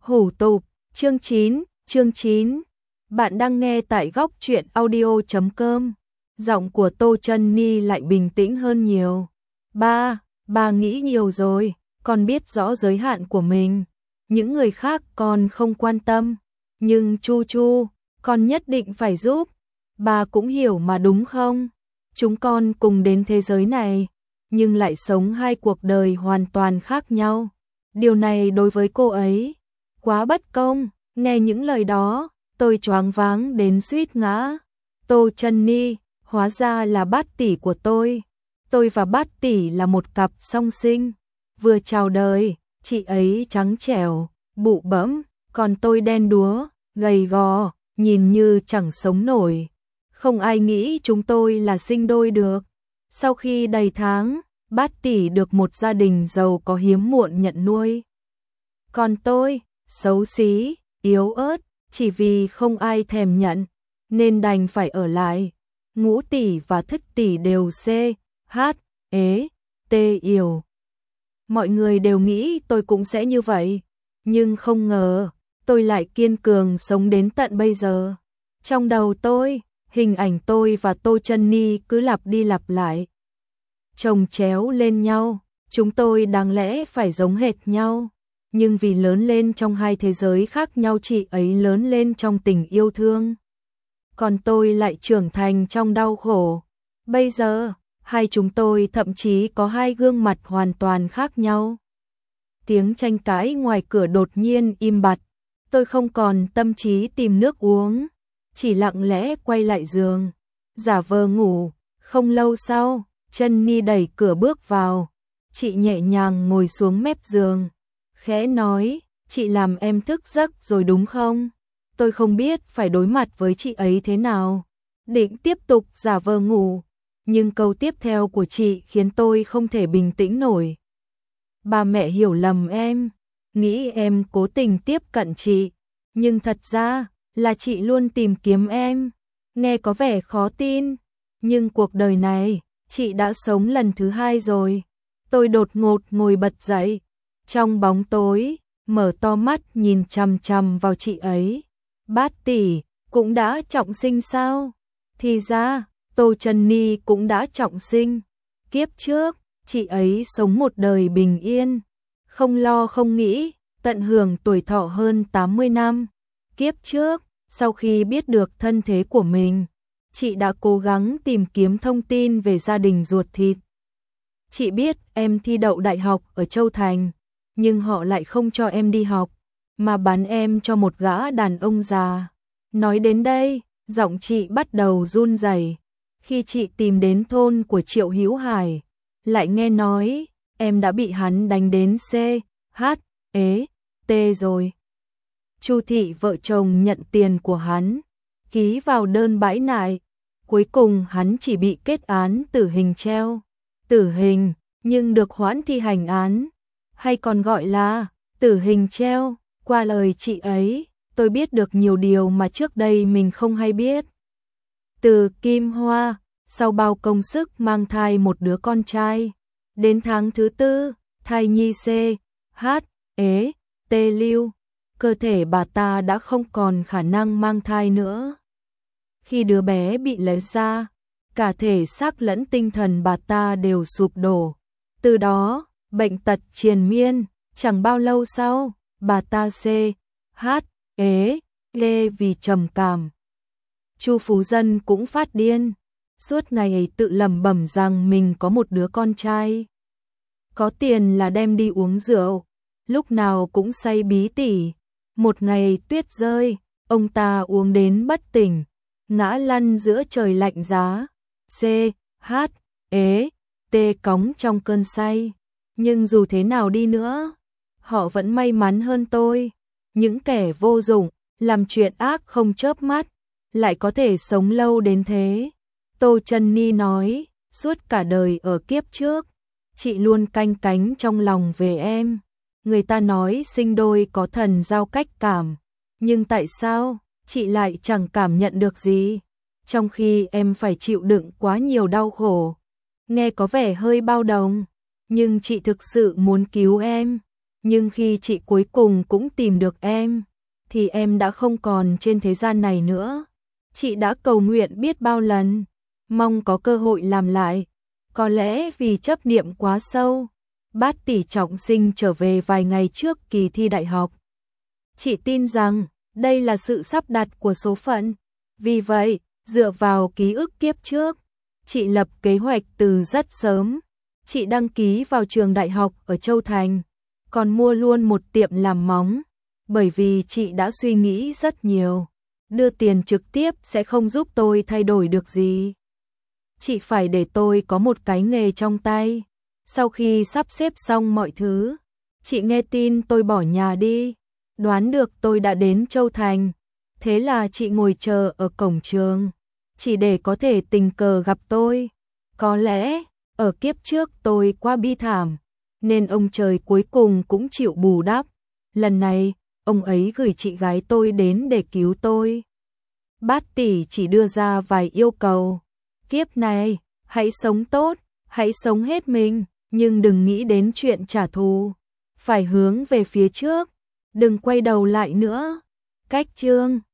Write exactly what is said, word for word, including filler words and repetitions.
Hủ tục, chương chín, chương chín. Bạn đang nghe tại góc truyện audio chấm com. Giọng của Tô Chân Ni lại bình tĩnh hơn nhiều. Ba, bà nghĩ nhiều rồi, con biết rõ giới hạn của mình. Những người khác con không quan tâm. Nhưng Chu Chu, con nhất định phải giúp. Bà cũng hiểu mà đúng không? Chúng con cùng đến thế giới này, nhưng lại sống hai cuộc đời hoàn toàn khác nhau. Điều này đối với cô ấy quá bất công. Nghe những lời đó, tôi choáng váng đến suýt ngã. Tô Chân Ni, hóa ra là bát tỷ của tôi. Tôi và bát tỷ là một cặp song sinh. Vừa chào đời, chị ấy trắng trẻo, bụ bẫm, còn tôi đen đúa, gầy gò, nhìn như chẳng sống nổi. Không ai nghĩ chúng tôi là sinh đôi được. Sau khi đầy tháng, bát tỷ được một gia đình giàu có hiếm muộn nhận nuôi. Còn tôi, xấu xí, yếu ớt, chỉ vì không ai thèm nhận, nên đành phải ở lại. Ngũ tỷ và thất tỷ đều C, H, ế, T yêu. Mọi người đều nghĩ tôi cũng sẽ như vậy, nhưng không ngờ, tôi lại kiên cường sống đến tận bây giờ. Trong đầu tôi, hình ảnh tôi và Tô Chân Ni cứ lặp đi lặp lại, chồng chéo lên nhau, chúng tôi đáng lẽ phải giống hệt nhau. Nhưng vì lớn lên trong hai thế giới khác nhau, chị ấy lớn lên trong tình yêu thương, còn tôi lại trưởng thành trong đau khổ. Bây giờ, hai chúng tôi thậm chí có hai gương mặt hoàn toàn khác nhau. Tiếng tranh cãi ngoài cửa đột nhiên im bặt, tôi không còn tâm trí tìm nước uống, chỉ lặng lẽ quay lại giường, giả vờ ngủ. Không lâu sau, Chân Ni đẩy cửa bước vào, chị nhẹ nhàng ngồi xuống mép giường, khẽ nói, chị làm em thức giấc rồi đúng không? Tôi không biết phải đối mặt với chị ấy thế nào, định tiếp tục giả vờ ngủ, nhưng câu tiếp theo của chị khiến tôi không thể bình tĩnh nổi. Ba mẹ hiểu lầm em, nghĩ em cố tình tiếp cận chị, nhưng thật ra là chị luôn tìm kiếm em. Nghe có vẻ khó tin, nhưng cuộc đời này, chị đã sống lần thứ hai rồi. Tôi đột ngột ngồi bật dậy, trong bóng tối, mở to mắt nhìn chằm chằm vào chị ấy. Bát tỷ, cũng đã trọng sinh sao? Thì ra, Tô Chân Ni cũng đã trọng sinh. Kiếp trước, chị ấy sống một đời bình yên, không lo không nghĩ, tận hưởng tuổi thọ hơn tám mươi năm. Kiếp trước, sau khi biết được thân thế của mình, chị đã cố gắng tìm kiếm thông tin về gia đình ruột thịt. Chị biết em thi đậu đại học ở Châu Thành, nhưng họ lại không cho em đi học, mà bán em cho một gã đàn ông già. Nói đến đây, giọng chị bắt đầu run rẩy. Khi chị tìm đến thôn của Triệu Hữu Hải, lại nghe nói em đã bị hắn đánh đến C, H, ế, T rồi. Chu thị vợ chồng nhận tiền của hắn, ký vào đơn bãi nại. Cuối cùng hắn chỉ bị kết án tử hình treo. Tử hình, nhưng được hoãn thi hành án, hay còn gọi là tử hình treo. Qua lời chị ấy, tôi biết được nhiều điều mà trước đây mình không hay biết. Từ Kim Hoa, sau bao công sức mang thai một đứa con trai, đến tháng thứ tư, thai nhi C, H, ế, T lưu, cơ thể bà ta đã không còn khả năng mang thai nữa. Khi đứa bé bị lấy ra, cả thể xác lẫn tinh thần bà ta đều sụp đổ. Từ đó, bệnh tật triền miên, chẳng bao lâu sau, bà ta C, H, ế, lê vì trầm cảm. Chu Phú Dân cũng phát điên, suốt ngày ấy tự lẩm bẩm rằng mình có một đứa con trai. Có tiền là đem đi uống rượu, lúc nào cũng say bí tỉ. Một ngày tuyết rơi, ông ta uống đến bất tỉnh, ngã lăn giữa trời lạnh giá. C, H, ế, T cóng trong cơn say. Nhưng dù thế nào đi nữa, họ vẫn may mắn hơn tôi. Những kẻ vô dụng, làm chuyện ác không chớp mắt, lại có thể sống lâu đến thế. Tô Chân Ni nói, suốt cả đời ở kiếp trước, chị luôn canh cánh trong lòng về em. Người ta nói sinh đôi có thần giao cách cảm, nhưng tại sao chị lại chẳng cảm nhận được gì, trong khi em phải chịu đựng quá nhiều đau khổ. Nghe có vẻ hơi bao đồng, nhưng chị thực sự muốn cứu em. Nhưng khi chị cuối cùng cũng tìm được em, thì em đã không còn trên thế gian này nữa. Chị đã cầu nguyện biết bao lần, mong có cơ hội làm lại. Có lẽ vì chấp niệm quá sâu, Bát Tỷ trọng sinh trở về vài ngày trước kỳ thi đại học. Chị tin rằng đây là sự sắp đặt của số phận. Vì vậy, dựa vào ký ức kiếp trước, chị lập kế hoạch từ rất sớm. Chị đăng ký vào trường đại học ở Châu Thành, còn mua luôn một tiệm làm móng, bởi vì chị đã suy nghĩ rất nhiều. Đưa tiền trực tiếp sẽ không giúp tôi thay đổi được gì. Chị phải để tôi có một cái nghề trong tay. Sau khi sắp xếp xong mọi thứ, chị nghe tin tôi bỏ nhà đi, đoán được tôi đã đến Châu Thành. Thế là chị ngồi chờ ở cổng trường, chỉ để có thể tình cờ gặp tôi. Có lẽ, ở kiếp trước tôi quá bi thảm, nên ông trời cuối cùng cũng chịu bù đắp. Lần này, ông ấy gửi chị gái tôi đến để cứu tôi. Bát Tỷ chỉ đưa ra vài yêu cầu. Kiếp này, hãy sống tốt, hãy sống hết mình, nhưng đừng nghĩ đến chuyện trả thù. Phải hướng về phía trước, đừng quay đầu lại nữa. Cách chương